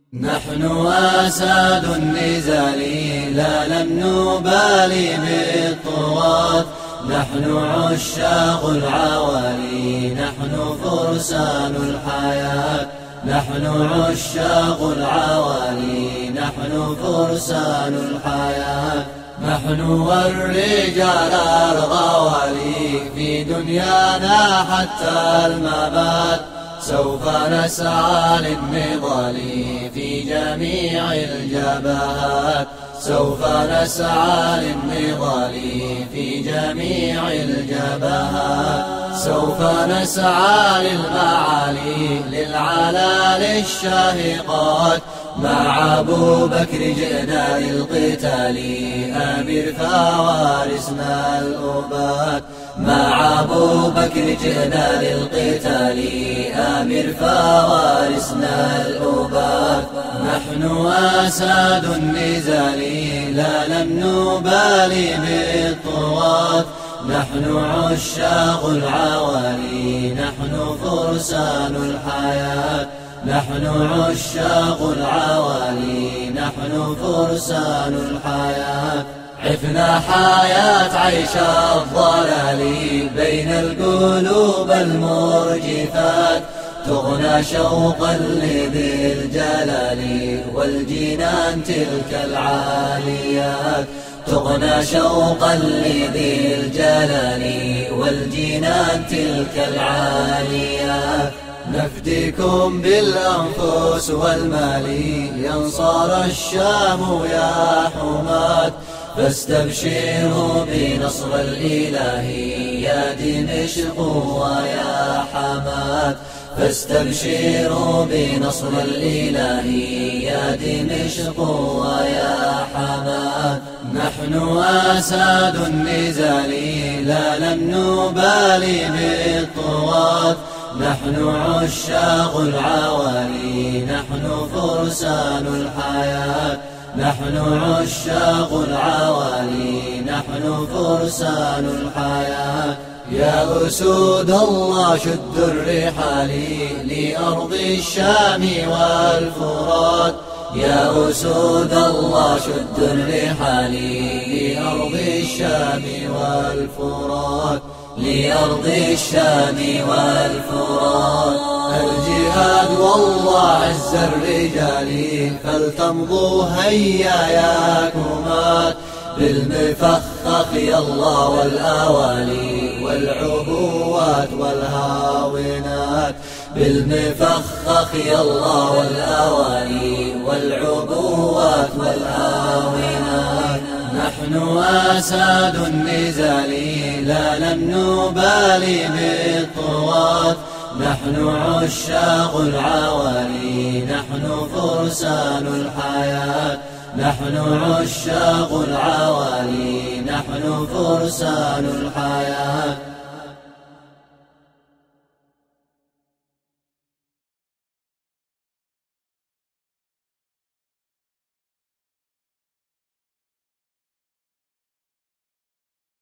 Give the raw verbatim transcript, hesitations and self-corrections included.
نحن أساد النزال لا لن نبالي بالطغاة، نحن عشاق العوالي، نحن فرسان الحياة، نحن عشاق العوالي، نحن فرسان الحياة، نحن والرجال الغوالي في دنيانا حتى الممات، سوف نسعى للنضال في جميع الجبهات، سوف نسعى للنضال في جميع الجبهات، سوف نسعى للمعالي للعلا للشاهقات، مع أبو بكر جئنا للقتال أمير فوارسنا الأبات، مع أبو بكر جئنا للقتال أمير فوارسنا الأبات، نحن أساد النزال لا لن نبالي بالطغاة، نحن عشاق العوالي، نحن فرسان الحياة، نحن عشاق العوالي، نحن فرسان الحياة، عفنا حياة عيش الضلال بين القلوب المرجفات، تغنى شوقا لذي الجلال والجنان تلك العاليات، تغنى شوقا لذي الجلال والجنان تلك العاليات، نفديكم بالأنفس والمال ينصار الشام يا حماة، فاستبشروا بنصر الإله يا دمشق ويا حماة، فاستبشروا بنصر الإله يا دمشق ويا حماة، نحن أساد النزال لا لن نبالي بالطغاة، نحن عشاق العوالي، نحن فرسان الحياة، نحن عشاق العوالي، نحن فرسان الحياة، يا أسود الله شدوا الرحال لأرض الشام والفرات، يا أسود الله شدوا الرحال لأرض الشام والفرات، لأرض الشام والفرات، الجهاد والله عز الرجال فلتمضوا هيا يا كمات، بالمفخخ يا الله والأوالي والعبوات والهاونات، بالمفخخ يا الله والأوالي والعبوات والهاونات، نحن أساد النزال لا لن نبالي بالطغاة، نحن عشاق العوالي، نحن فرسان الحياة، نحن عشاق العوالي، نحن فرسان الحياة.